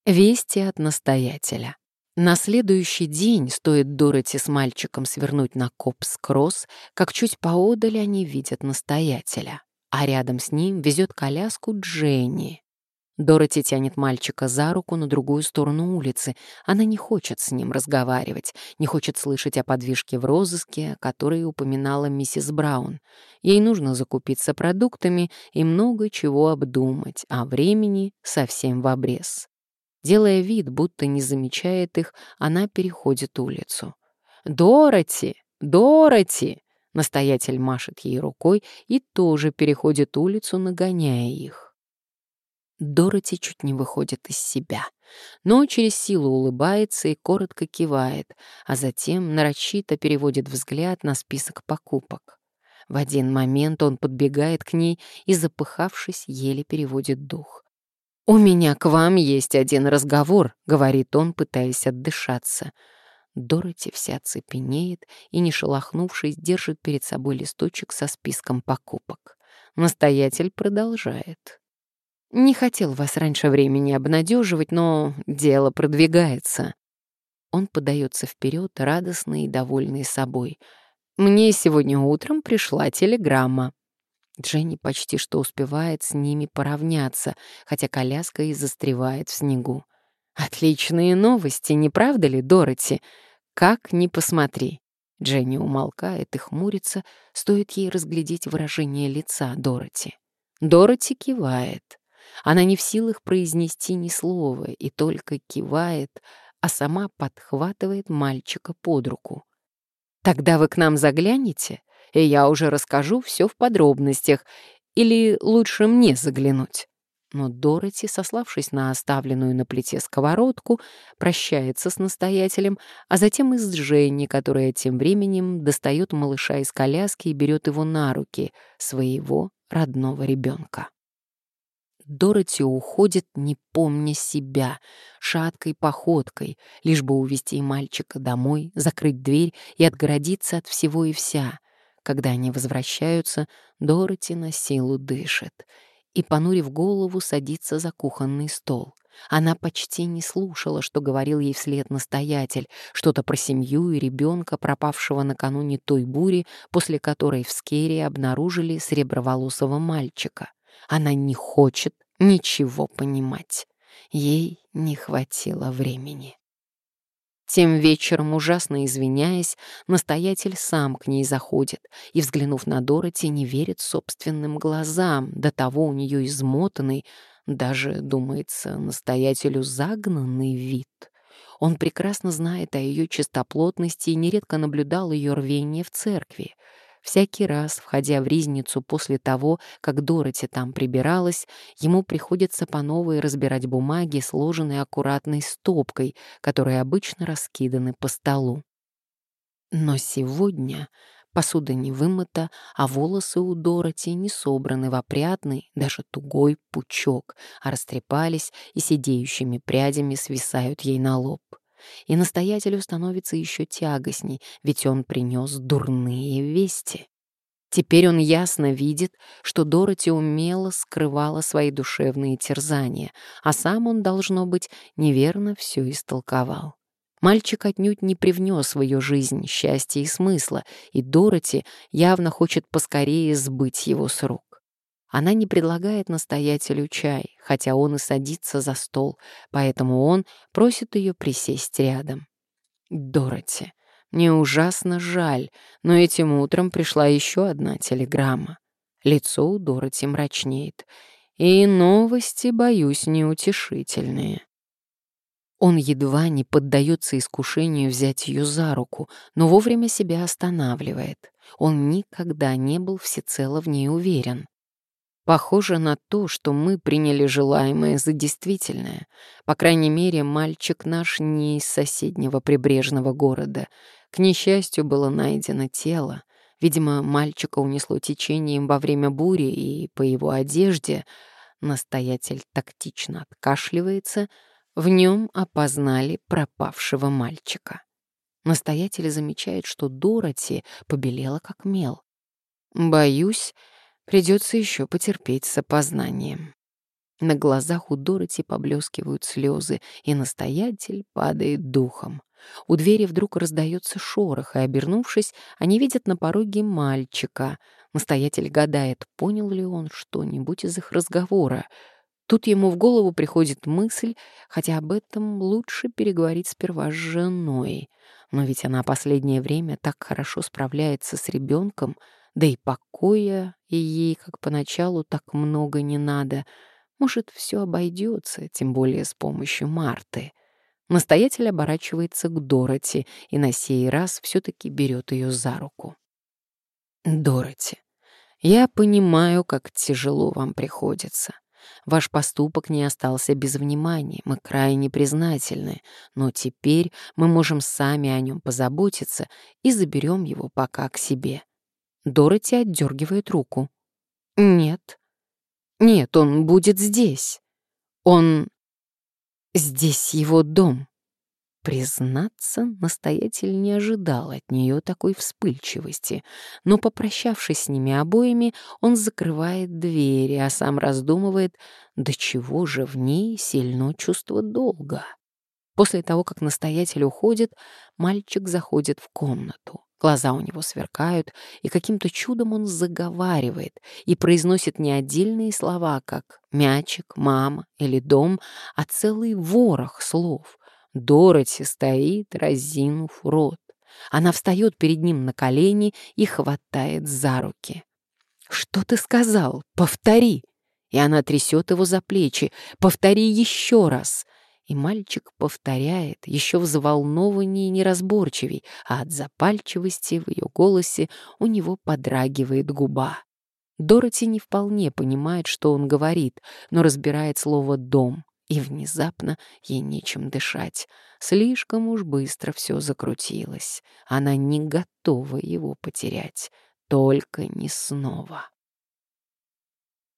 Вести от настоятеля. На следующий день стоит Дороти с мальчиком свернуть на Копс-Кросс, как чуть поодаль они видят настоятеля, а рядом с ним везет коляску Дженни. Дороти тянет мальчика за руку на другую сторону улицы. Она не хочет с ним разговаривать, не хочет слышать о подвижке в розыске, о которой упоминала миссис Браун. Ей нужно закупиться продуктами и много чего обдумать, а времени совсем в обрез. Делая вид, будто не замечает их, она переходит улицу. «Дороти! Дороти!» Настоятель машет ей рукой и тоже переходит улицу, нагоняя их. Дороти чуть не выходит из себя, но через силу улыбается и коротко кивает, а затем нарочито переводит взгляд на список покупок. В один момент он подбегает к ней и, запыхавшись, еле переводит дух. «У меня к вам есть один разговор», — говорит он, пытаясь отдышаться. Дороти вся цепенеет и, не шелохнувшись, держит перед собой листочек со списком покупок. Настоятель продолжает. «Не хотел вас раньше времени обнадеживать, но дело продвигается». Он подается вперед, радостный и довольный собой. «Мне сегодня утром пришла телеграмма». Дженни почти что успевает с ними поравняться, хотя коляска и застревает в снегу. «Отличные новости, не правда ли, Дороти? Как ни посмотри». Дженни умолкает и хмурится, стоит ей разглядеть выражение лица Дороти. Дороти кивает. Она не в силах произнести ни слова и только кивает, а сама подхватывает мальчика под руку. «Тогда вы к нам заглянете, и я уже расскажу все в подробностях. Или лучше мне заглянуть?» Но Дороти, сославшись на оставленную на плите сковородку, прощается с настоятелем, а затем и с Дженни, которая тем временем достает малыша из коляски и берет его на руки, своего родного ребенка. Дороти уходит, не помня себя, шаткой походкой, лишь бы увести мальчика домой, закрыть дверь и отгородиться от всего и вся. Когда они возвращаются, Дороти на силу дышит и, понурив голову, садится за кухонный стол. Она почти не слушала, что говорил ей вслед настоятель, что-то про семью и ребенка, пропавшего накануне той бури, после которой в Скерри обнаружили среброволосого мальчика. Она не хочет ничего понимать. Ей не хватило времени. Тем вечером, ужасно извиняясь, настоятель сам к ней заходит и, взглянув на Дороти, не верит собственным глазам, до того у нее измотанный, даже, думается, настоятелю загнанный вид. Он прекрасно знает о ее чистоплотности и нередко наблюдал ее рвение в церкви. Всякий раз, входя в ризницу после того, как Дороти там прибиралась, ему приходится по новой разбирать бумаги, сложенные аккуратной стопкой, которые обычно раскиданы по столу. Но сегодня посуда не вымыта, а волосы у Дороти не собраны в опрятный, даже тугой пучок, а растрепались и сидеющими прядями свисают ей на лоб. И настоятелю становится еще тягостней, ведь он принес дурные вести. Теперь он ясно видит, что Дороти умело скрывала свои душевные терзания, а сам он, должно быть, неверно все истолковал. Мальчик отнюдь не привнес в ее жизнь счастья и смысла, и Дороти явно хочет поскорее сбыть его с рук. Она не предлагает настоятелю чай, хотя он и садится за стол, поэтому он просит ее присесть рядом. «Дороти, мне ужасно жаль, но этим утром пришла еще одна телеграмма». Лицо у Дороти мрачнеет. «И новости, боюсь, неутешительные». Он едва не поддается искушению взять ее за руку, но вовремя себя останавливает. Он никогда не был всецело в ней уверен. Похоже на то, что мы приняли желаемое за действительное. По крайней мере, мальчик наш не из соседнего прибрежного города. К несчастью, было найдено тело. Видимо, мальчика унесло течением во время бури, и по его одежде, настоятель тактично откашливается, в нем опознали пропавшего мальчика. Настоятель замечает, что Дороти побелела как мел. «Боюсь, придется еще потерпеть с опознанием». На глазах у Дороти поблескивают слезы, и настоятель падает духом. У двери вдруг раздается шорох, и, обернувшись, они видят на пороге мальчика. Настоятель гадает, понял ли он что-нибудь из их разговора. Тут ему в голову приходит мысль, хотя об этом лучше переговорить сперва с женой. Но ведь она последнее время так хорошо справляется с ребенком, да и покоя и ей, как поначалу, так много не надо. Может, все обойдется, тем более с помощью Марты. Настоятель оборачивается к Дороти и на сей раз все-таки берет ее за руку. «Дороти, я понимаю, как тяжело вам приходится. Ваш поступок не остался без внимания, мы крайне признательны, но теперь мы можем сами о нем позаботиться и заберем его пока к себе». Дороти отдергивает руку. «Нет, нет, он будет здесь. Он... Здесь его дом». Признаться, настоятель не ожидал от нее такой вспыльчивости, но, попрощавшись с ними обоими, он закрывает двери, а сам раздумывает, до чего же в ней сильно чувство долга. После того, как настоятель уходит, мальчик заходит в комнату. Глаза у него сверкают, и каким-то чудом он заговаривает и произносит не отдельные слова, как «мячик», «мама» или «дом», а целый ворох слов. Дороти стоит, разинув рот. Она встает перед ним на колени и хватает за руки. «Что ты сказал? Повтори!» И она трясет его за плечи. «Повтори еще раз!» И мальчик повторяет, еще взволнованнее и неразборчивей, а от запальчивости в ее голосе у него подрагивает губа. Дороти не вполне понимает, что он говорит, но разбирает слово «дом», и внезапно ей нечем дышать. Слишком уж быстро все закрутилось. Она не готова его потерять, только не снова.